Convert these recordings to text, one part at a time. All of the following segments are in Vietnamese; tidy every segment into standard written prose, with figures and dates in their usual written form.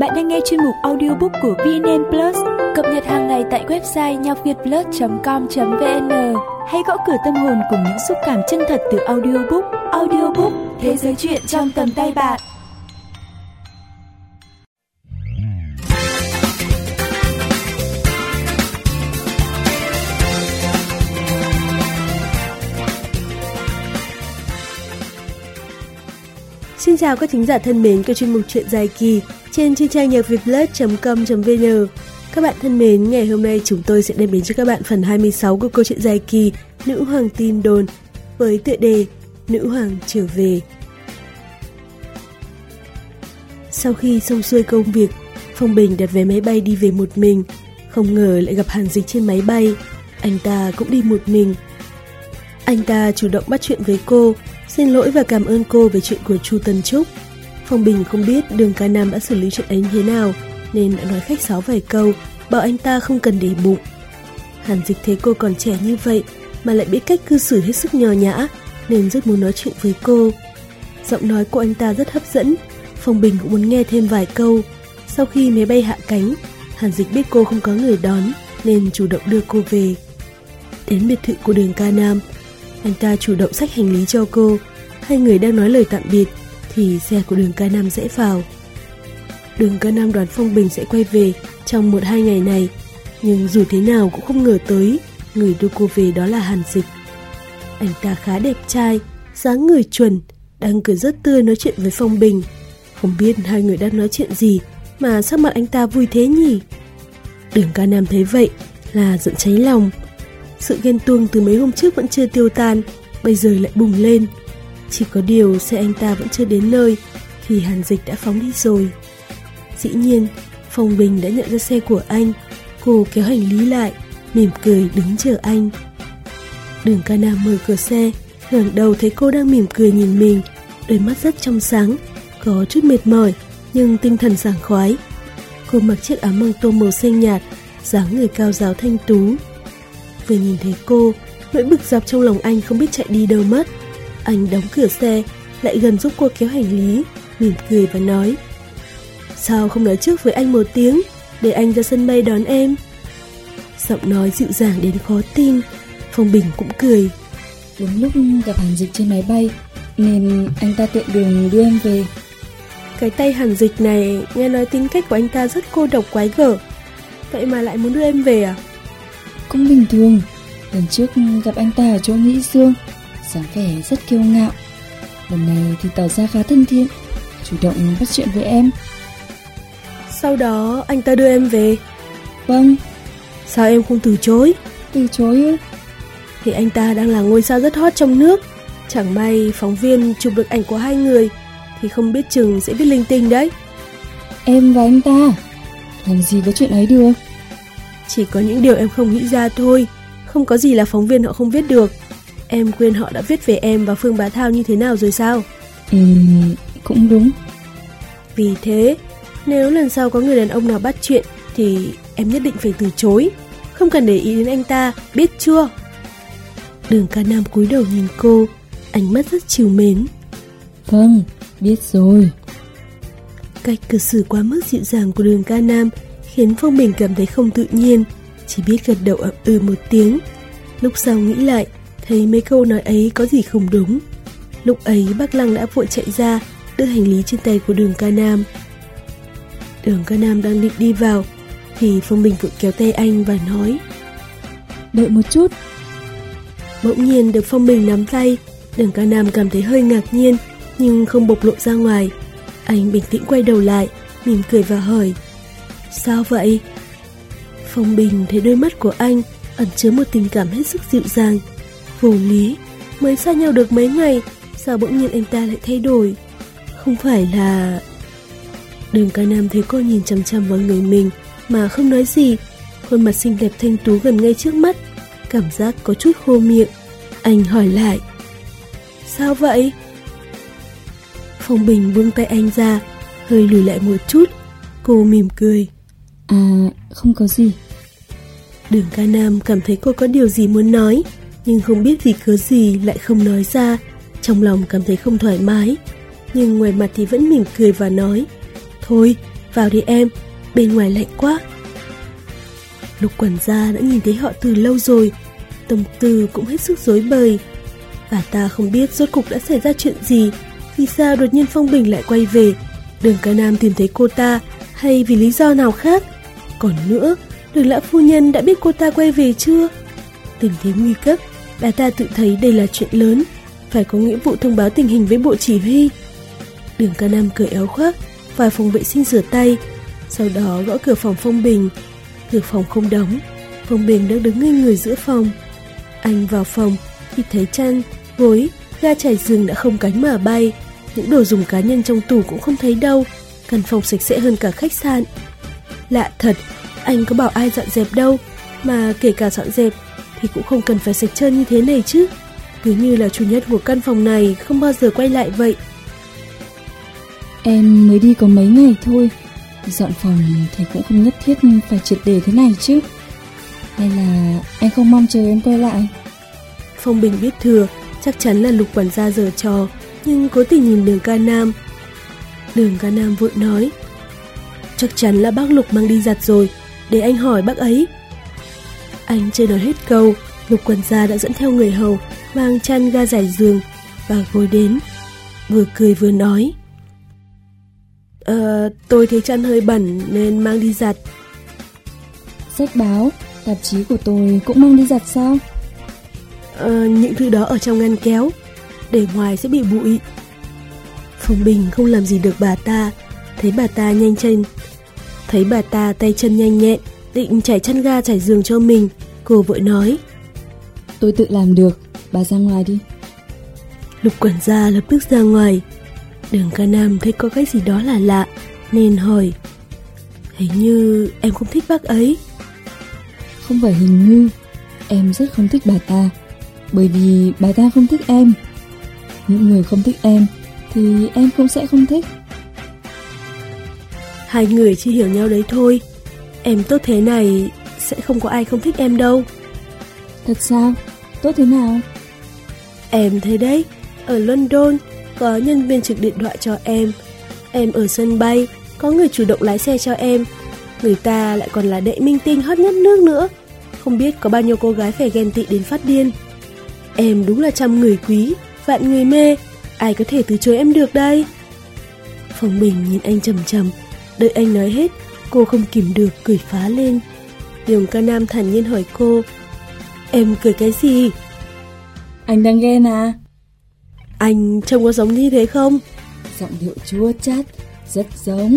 Bạn đang nghe chuyên mục audiobook của VNN Plus, cập nhật hàng ngày tại website nhocvietplus.com.vn. Hãy gõ cửa tâm hồn cùng những xúc cảm chân thật từ audiobook. Audiobook, thế giới truyện trong tầm tay bạn. Xin chào các thính giả thân mến của chuyên mục truyện dài kỳ trên trang nhocvietplus.com.vn. Các bạn thân mến, ngày hôm nay chúng tôi sẽ đem đến cho các bạn phần 26 của câu chuyện dài kỳ Nữ Hoàng Tin Đồn với tựa đề Nữ Hoàng Trở Về. Sau khi xong xuôi công việc, Phong Bình đặt vé máy bay đi về một mình. Không ngờ lại gặp Hàn Dịch trên máy bay. Anh ta cũng đi một mình. Anh ta chủ động bắt chuyện với cô, xin lỗi và cảm ơn cô về chuyện của Chu Tân Trúc. Phong Bình không biết Đường Ca Nam đã xử lý chuyện ấy thế nào, nên đã nói khách sáo vài câu, bảo anh ta không cần để bụng. Hàn Dịch thấy cô còn trẻ như vậy mà lại biết cách cư xử hết sức nho nhã, nên rất muốn nói chuyện với cô. Giọng nói của anh ta rất hấp dẫn, Phong Bình cũng muốn nghe thêm vài câu. Sau khi máy bay hạ cánh, Hàn Dịch biết cô không có người đón, nên chủ động đưa cô về. Đến biệt thự của Đường Ca Nam, anh ta chủ động xách hành lý cho cô. Hai người đang nói lời tạm biệt thì xe của Đường Ca Nam rẽ vào. Đường Ca Nam đoán Phong Bình sẽ quay về trong 1-2 ngày này, nhưng dù thế nào cũng không ngờ tới người đưa cô về đó là Hàn Dịch. Anh ta khá đẹp trai, dáng người chuẩn, đang cười rất tươi nói chuyện với Phong Bình. Không biết hai người đang nói chuyện gì mà sắc mặt anh ta vui thế nhỉ? Đường Ca Nam thấy vậy là giận cháy lòng. Sự ghen tuông từ mấy hôm trước vẫn chưa tiêu tan, bây giờ lại bùng lên. Chỉ có điều xe anh ta vẫn chưa đến nơi thì Hàn Dịch đã phóng đi rồi. Dĩ nhiên, Phong Bình đã nhận ra xe của anh. Cô kéo hành lý lại, mỉm cười đứng chờ anh. Đường Ca Nam mở cửa xe, ngẩng đầu thấy cô đang mỉm cười nhìn mình, đôi mắt rất trong sáng, có chút mệt mỏi nhưng tinh thần sảng khoái. Cô mặc chiếc áo măng tô màu xanh nhạt, dáng người cao ráo thanh tú. Vừa nhìn thấy cô, nỗi bực dọc trong lòng anh không biết chạy đi đâu mất. Anh đóng cửa xe, lại gần giúp cô kéo hành lý, mỉm cười và nói: "Sao không nói trước với anh một tiếng, để anh ra sân bay đón em?" Giọng nói dịu dàng đến khó tin. Phong Bình cũng cười. Đúng lúc gặp Hàn Dịch trên máy bay, nên anh ta tiện đường đưa em về. Cái tay Hàn Dịch này, nghe nói tính cách của anh ta rất cô độc quái gở. Vậy mà lại muốn đưa em về à? Cũng bình thường. Lần trước gặp anh ta ở chỗ Nghĩ Dương, dáng vẻ rất kiêu ngạo. Lần này thì tỏ ra khá thân thiện, chủ động bắt chuyện với em. Sau đó anh ta đưa em về? Vâng. Sao em không từ chối? Từ chối ư? Thì anh ta đang là ngôi sao rất hot trong nước. Chẳng may phóng viên chụp được ảnh của hai người thì không biết chừng sẽ biết linh tinh đấy. Em và anh ta làm gì có chuyện ấy được. Chỉ có những điều em không nghĩ ra thôi. Không có gì là phóng viên họ không biết được. Em quên họ đã viết về em và Phương Bá Thao như thế nào rồi sao? Cũng đúng. Vì thế, nếu lần sau có người đàn ông nào bắt chuyện thì em nhất định phải từ chối. Không cần để ý đến anh ta, biết chưa? Đường Ca Nam cúi đầu nhìn cô, ánh mắt rất trìu mến. Vâng, biết rồi. Cách cư xử quá mức dịu dàng của Đường Ca Nam khiến Phong Bình cảm thấy không tự nhiên, chỉ biết gật đầu ậm ừ một tiếng. Lúc sau nghĩ lại, thấy mấy câu nói ấy có gì không đúng. Lúc ấy bác Lăng đã vội chạy ra, đưa hành lý trên tay của Đường Ca Nam. Đường Ca Nam đang định đi vào thì Phong Bình vội kéo tay anh và nói: "Đợi một chút." Bỗng nhiên được Phong Bình nắm tay, Đường Ca Nam cảm thấy hơi ngạc nhiên nhưng không bộc lộ ra ngoài. Anh bình tĩnh quay đầu lại, mỉm cười và hỏi: "Sao vậy?" Phong Bình thấy đôi mắt của anh ẩn chứa một tình cảm hết sức dịu dàng. Vô lý, mới xa nhau được mấy ngày, sao bỗng nhiên anh ta lại thay đổi? Không phải là... Đường Ca Nam thấy cô nhìn chằm chằm vào người mình mà không nói gì. Khuôn mặt xinh đẹp thanh tú gần ngay trước mắt, cảm giác có chút khô miệng. Anh hỏi lại: "Sao vậy?" Phong Bình buông tay anh ra, hơi lùi lại một chút. Cô mỉm cười: Không có gì." Đường Ca Nam cảm thấy cô có điều gì muốn nói, nhưng không biết vì cớ gì lại không nói ra. Trong lòng cảm thấy không thoải mái, nhưng ngoài mặt thì vẫn mỉm cười và nói: "Thôi, vào đi em, bên ngoài lạnh quá. Lục quản gia đã nhìn thấy họ từ lâu rồi, tâm tư cũng hết sức rối bời. Bà ta không biết rốt cục đã xảy ra chuyện gì, vì sao đột nhiên Phong Bình lại quay về, Đường Ca Nam tìm thấy cô ta, hay vì lý do nào khác. Còn nữa, Đường lão phu nhân đã biết cô ta quay về chưa? Tình thế nguy cấp, bà ta tự thấy đây là chuyện lớn, phải có nghĩa vụ thông báo tình hình với bộ chỉ huy. Đường Ca Nam cởi áo khoác, vào phòng vệ sinh rửa tay, sau đó gõ cửa phòng Phong Bình. Cửa phòng không đóng, Phong Bình đang đứng ngây người giữa phòng. Anh vào phòng thì thấy chăn, gối, ga trải giường đã không cánh mà bay, những đồ dùng cá nhân trong tủ cũng không thấy đâu, căn phòng sạch sẽ hơn cả khách sạn. Lạ thật, anh có bảo ai dọn dẹp đâu, mà kể cả dọn dẹp thì cũng không cần phải sạch trơn như thế này chứ, cứ như là chủ nhân của căn phòng này không bao giờ quay lại vậy. Em mới đi có mấy ngày thôi, dọn phòng thì cũng không nhất thiết phải triệt để thế này chứ. Hay là anh không mong chờ em quay lại? Phong Bình biết thừa, chắc chắn là Lục quản gia giở trò, nhưng cố tình nhìn Đường Ca Nam. Đường Ca Nam vội nói, chắc chắn là bác Lục mang đi giặt rồi, để anh hỏi bác ấy. Anh chưa nói hết câu, Lục quản gia đã dẫn theo người hầu mang chăn, ga trải giường và gối đến, vừa cười vừa nói, tôi thấy chăn hơi bẩn nên mang đi giặt. Sách báo, tạp chí của tôi cũng mang đi giặt sao? Những thứ đó ở trong ngăn kéo, để ngoài sẽ bị bụi. Phong Bình không làm gì được bà ta, thấy bà ta tay chân nhanh nhẹn, định trải chăn ga trải giường cho mình, cô vội nói, tôi tự làm được, bà ra ngoài đi. Lục quản gia lập tức ra ngoài. Đường Ca Nam thấy có cái gì đó là lạ nên hỏi, hình như em không thích bác ấy. Không phải hình như, em rất không thích bà ta, bởi vì bà ta không thích em. Những người không thích em thì em cũng sẽ không thích. Hai người chỉ hiểu nhau đấy thôi, em tốt thế này sẽ không có ai không thích em đâu. Thật sao? Tốt thế nào? Em thấy đấy, ở London có nhân viên trực điện thoại cho em ở sân bay có người chủ động lái xe cho em, người ta lại còn là đệ minh tinh hot nhất nước nữa, không biết có bao nhiêu cô gái phải ghen tị đến phát điên. Em đúng là trăm người quý, vạn người mê, ai có thể từ chối em được đây. Phong Bình nhìn anh chằm chằm, đợi anh nói hết, cô không kìm được cười phá lên. Đường Ca Nam thản nhiên hỏi cô, em cười cái gì? Anh đang ghen à? Anh trông có giống như thế không? Giọng điệu chua chát, rất giống.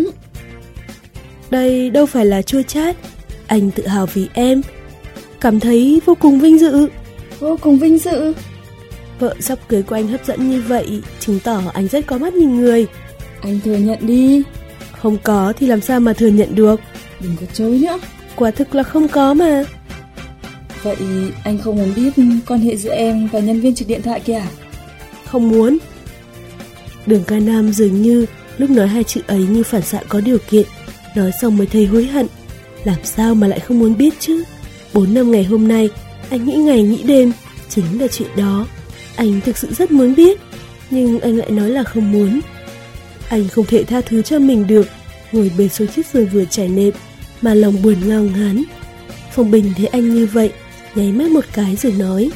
Đây đâu phải là chua chát, anh tự hào vì em, cảm thấy vô cùng vinh dự. Vô cùng vinh dự? Vợ sắp cưới của anh hấp dẫn như vậy, chứng tỏ anh rất có mắt nhìn người. Anh thừa nhận đi. Không có thì làm sao mà thừa nhận được? Đừng có chối nữa. Quả thực là không có mà. Vậy anh không muốn biết quan hệ giữa em và nhân viên trực điện thoại kia à? Không muốn. Đường Ca Nam dường như lúc nói hai chữ ấy như phản xạ có điều kiện, nói xong mới thấy hối hận. Làm sao mà lại không muốn biết chứ? 4 năm ngày hôm nay, anh nghĩ ngày nghĩ đêm, chính là chuyện đó. Anh thực sự rất muốn biết, nhưng anh lại nói là không muốn. Anh không thể tha thứ cho mình được, ngồi bệt xuống chiếc giường vừa trải nệm, mà lòng buồn ngao ngán. Phong Bình thấy anh như vậy, nháy mắt một cái rồi nói,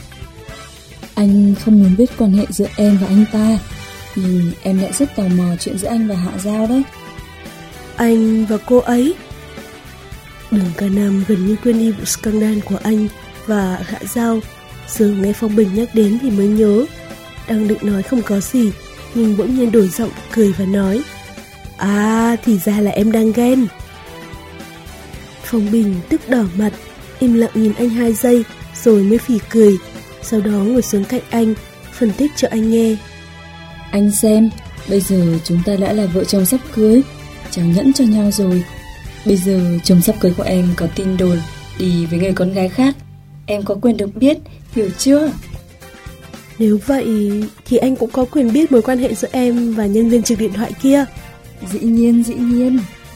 anh không muốn biết quan hệ giữa em và anh ta, nhưng em lại rất tò mò chuyện giữa anh và Hạ Giao đấy. Anh và cô ấy? Đường Ca Nam gần như quên đi vụ scandal của anh và Hạ Giao. Giờ nghe Phong Bình nhắc đến thì mới nhớ. Đang định nói không có gì, nhưng bỗng nhiên đổi giọng cười và nói, à thì ra là em đang ghen. Phong Bình tức đỏ mặt, im lặng nhìn anh 2 giây rồi mới phì cười. Sau đó ngồi xuống cạnh anh, phân tích cho anh nghe. Anh xem, bây giờ chúng ta đã là vợ chồng sắp cưới, trao nhẫn cho nhau rồi. Bây giờ chồng sắp cưới của em có tin đồn đi với người con gái khác, em có quyền được biết, hiểu chưa? Nếu vậy thì anh cũng có quyền biết mối quan hệ giữa em và nhân viên trực điện thoại kia. Dĩ nhiên.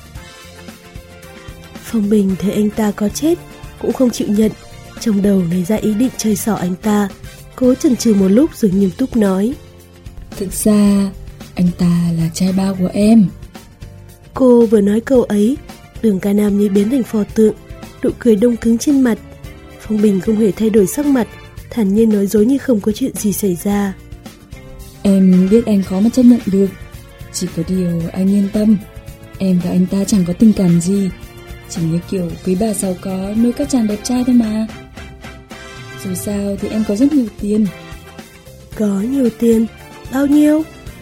Phong Bình thấy anh ta có chết cũng không chịu nhận, trong đầu nảy ra ý định chơi xỏ anh ta. Cố chần chừ một lúc rồi nghiêm túc nói, thực ra anh ta là trai bao của em. cô vừa nói câu ấy, Đường Ca Nam như biến thành pho tượng, nụ cười đông cứng trên mặt. Phong Bình không hề thay đổi sắc mặt, thản nhiên nói dối như không có chuyện gì xảy ra. Em biết anh khó mà chấp nhận được, chỉ có điều anh yên tâm, em và anh ta chẳng có tình cảm gì, chỉ như kiểu quý bà giàu có nuôi các chàng đẹp trai thôi mà. Dù sao thì em có rất nhiều tiền. Có nhiều tiền? Bao nhiêu?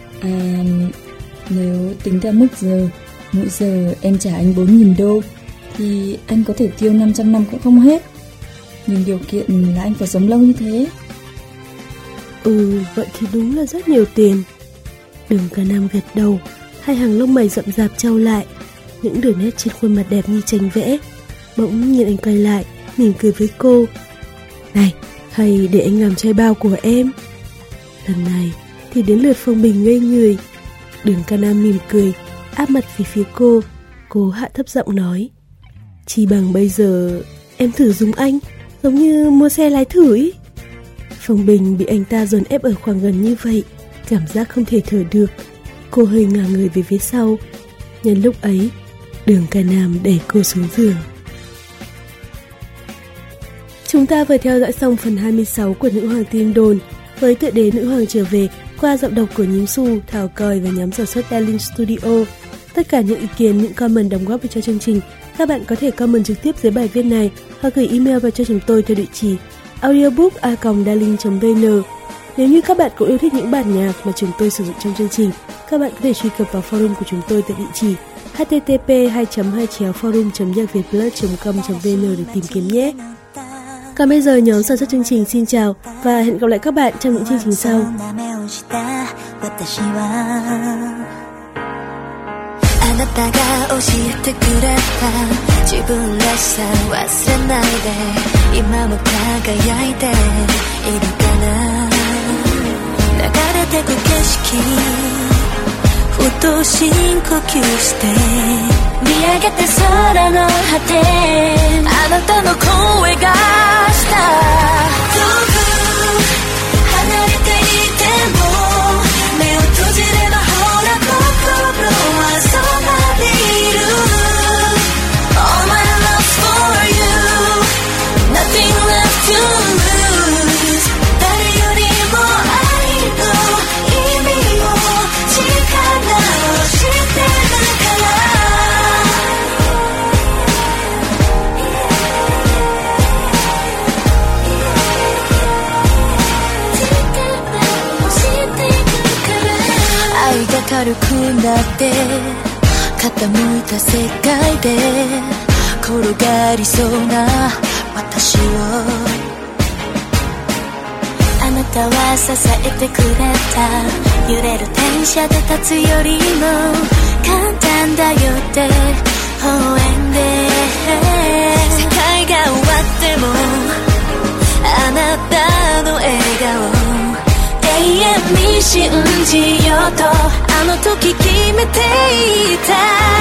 Nếu tính theo mức giờ, mỗi giờ em trả anh 4.000 đô thì anh có thể tiêu 500 năm cũng không hết. Nhưng điều kiện là anh phải sống lâu như thế. Vậy thì đúng là rất nhiều tiền. Đường Ca Nam gật đầu, hai hàng lông mày rậm rạp trao lại, những đường nét trên khuôn mặt đẹp như tranh vẽ. Bỗng nhìn anh quay lại, mỉm cười với cô. Này, hay để anh làm trai bao của em. Lần này thì đến lượt Phong Bình ngây người. Đường Ca Nam mỉm cười, áp mặt về phía cô. Cô hạ thấp giọng nói, chỉ bằng bây giờ em thử dùng anh, giống như mua xe lái thử ý. Phong Bình bị anh ta dồn ép ở khoảng gần như vậy, cảm giác không thể thở được. Cô hơi ngả người về phía sau. Nhân lúc ấy, Đường Ca Nam đẩy cô xuống giường. Chúng ta vừa theo dõi xong phần 26 của Nữ Hoàng Tin Đồn với tựa đề Nữ Hoàng Trở Về qua giọng đọc của Nhím Xu, Thảo Còi và nhóm sản xuất Darling Studio. Tất cả những ý kiến, những comment đóng góp cho chương trình, các bạn có thể comment trực tiếp dưới bài viết này hoặc gửi email vào cho chúng tôi theo địa chỉ audiobook@darling.vn. Nếu như các bạn cũng yêu thích những bản nhạc mà chúng tôi sử dụng trong chương trình, các bạn có thể truy cập vào forum của chúng tôi tại địa chỉ http://forum.nhacvietplus.com.vn để tìm kiếm nhé. Còn bây giờ nhóm sản xuất chương trình xin chào và hẹn gặp lại các bạn trong những chương trình sau. あなたが教えてくれた自分らしさ忘れないで今も輝いているかな流れてく景色ふと深呼吸して見上げて空の果てあなたの声がした遠く離れていても目を閉じればほら心はそばにいる All my love for you Nothing left to lose 誰よりも愛の意味を力を知ってるから愛が軽くなって傾いた世界で転がりそうな私をあなたは支えてくれた揺れる電車で立つよりも簡単だよって応援で世界が終わってもあなたの笑顔永遠に信じようとあの時決めていた